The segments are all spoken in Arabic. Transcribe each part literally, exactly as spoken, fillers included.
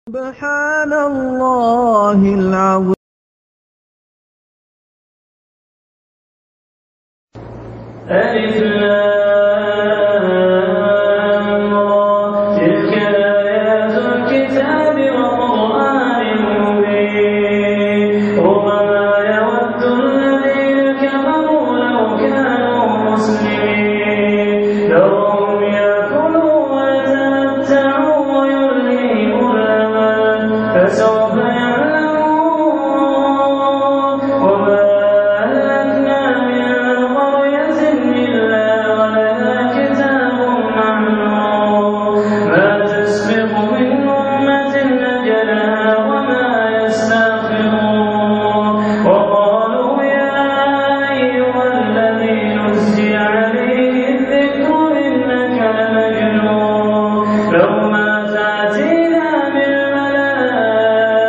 سبحان الله العظيم. ألف لام را تلك آيات الكتاب وقرآن مبين ربما يود الذين كفروا لو كانوا مسلمين ذرهم يأكلوا ويتمتعوا ويلههم الأمل فسوف يعلمون وما أهلكنا من قرية إلا ولها كتاب معلوم ما تسبق من أمة أجلها وما يستأخرون وقالوا يا أيها الذي نزل عليه الذكر إنك لمجنون لو ما تأتينا بالملائكة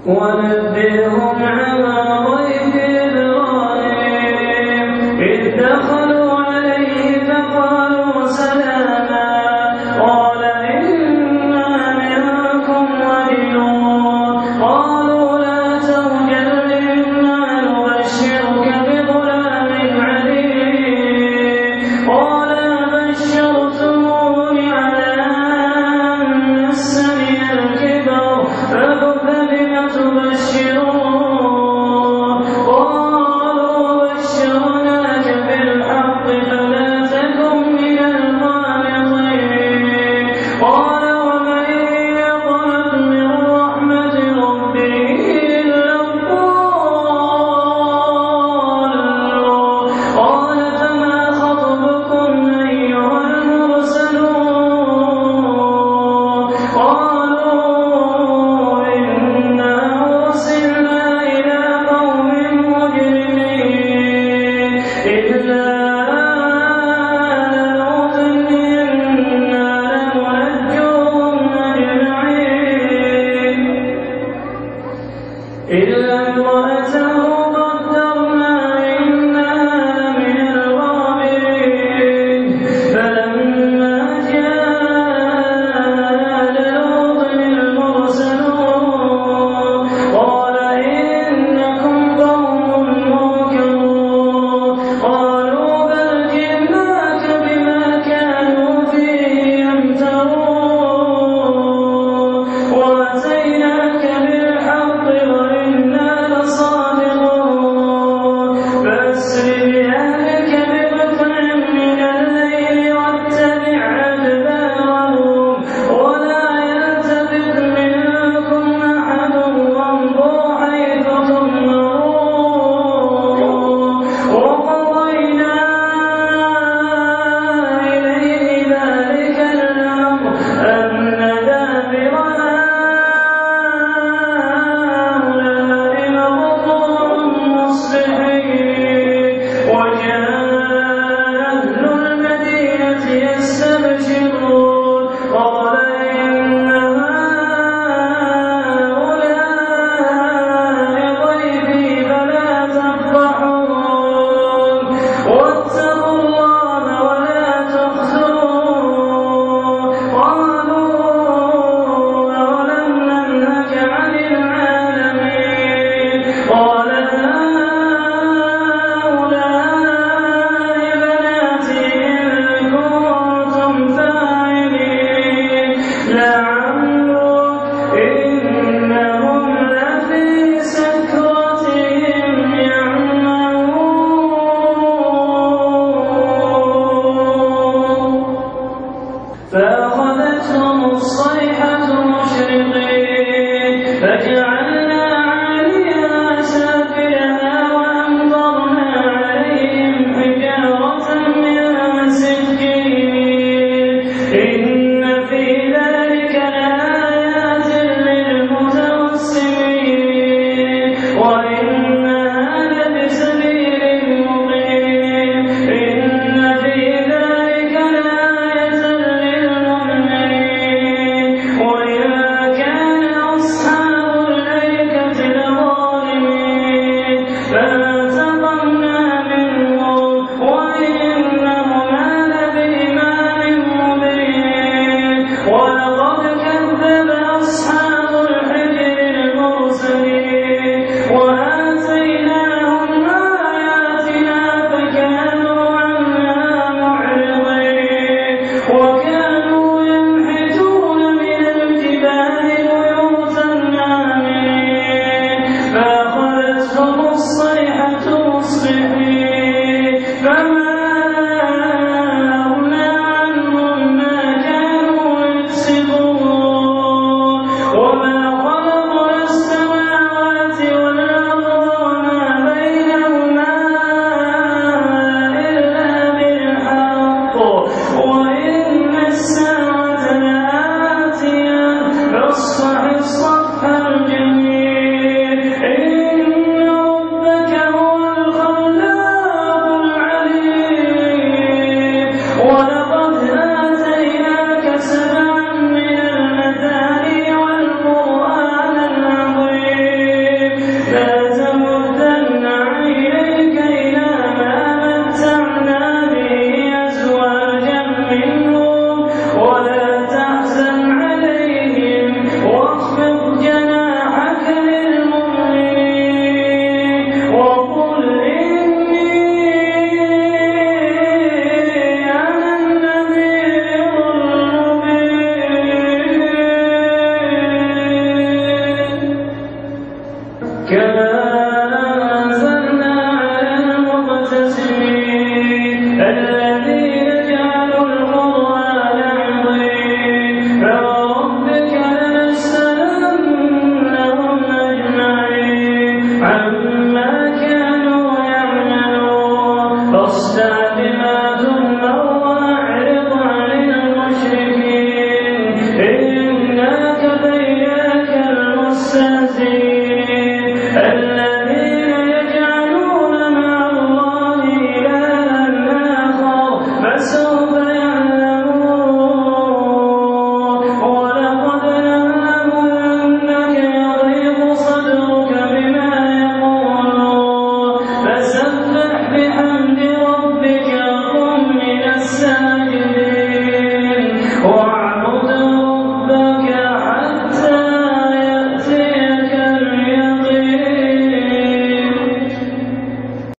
ونبئهم على ضيف إبراهيم إذ دخلوا عليه فقالوا سلاما قال إنا منكم وجلون قالوا لا توجل إنا نبشرك بغلام عليم قال بشرتموني على أن مسني الكبر فبم تبشرون قالوا بشرناك بالحق فلا تكن من القانطين قال ومن يقنط من رحمة ربه إلا الضالون قال فما خطبكم أيها المرسلون قالوا إنا أرسلنا إلى قوم مجرمين إلا آل لوط إنا لمنجوهم أجمعين إلا امرأته قدرنا إنها لمن الغابرين فلما جاء لوط المرسلون قال إنكم قوم منكرون قالوا بل جئناك بما كانوا فيه يمترون وأتيناك بالحق وإنا لصادقون فأسر بأهلك بقطع من الليل واتبع أدبارهم ولا يلتفت منكم أحد وامضوا حيث تؤمرون وقضينا إليه ذلك الأمر أن دابر هؤلاء مقطوع مصبحين وجاء أهل المدينة يستبشرون قال إن هؤلاء ضيفي فلا تفضحون واتقوا الله ولا تخزون قالوا أولم ننهك عن العالمين قال هؤلاء بناتي إن كنتم فاعلين لعمرك إنهم لفي سكرتهم يعمهون فأخذتهم الصيحة مشرقين فجعلنا عاليها سافلها وأمطرنا عليهم حجارة من سجيل إن في ذلك لآيات للمتوسمين وإنها لبسبيل مقيم إن في ذلك لآية للمؤمنين وإن كان أصحاب الأيكة لظالمين فانتقمنا منهم وإنهما لبإمام مبين ولقد كذب أصحاب الحجر المرسلين وآتيناهم آياتنا فكانوا عنها معرضين وكانوا ينحتون من الجبال بيوتا آمنين فأخذتهم الصيحة مصبحين فما أغنى عنهم ما كانوا يكسبون وما خلقنا السماوات كما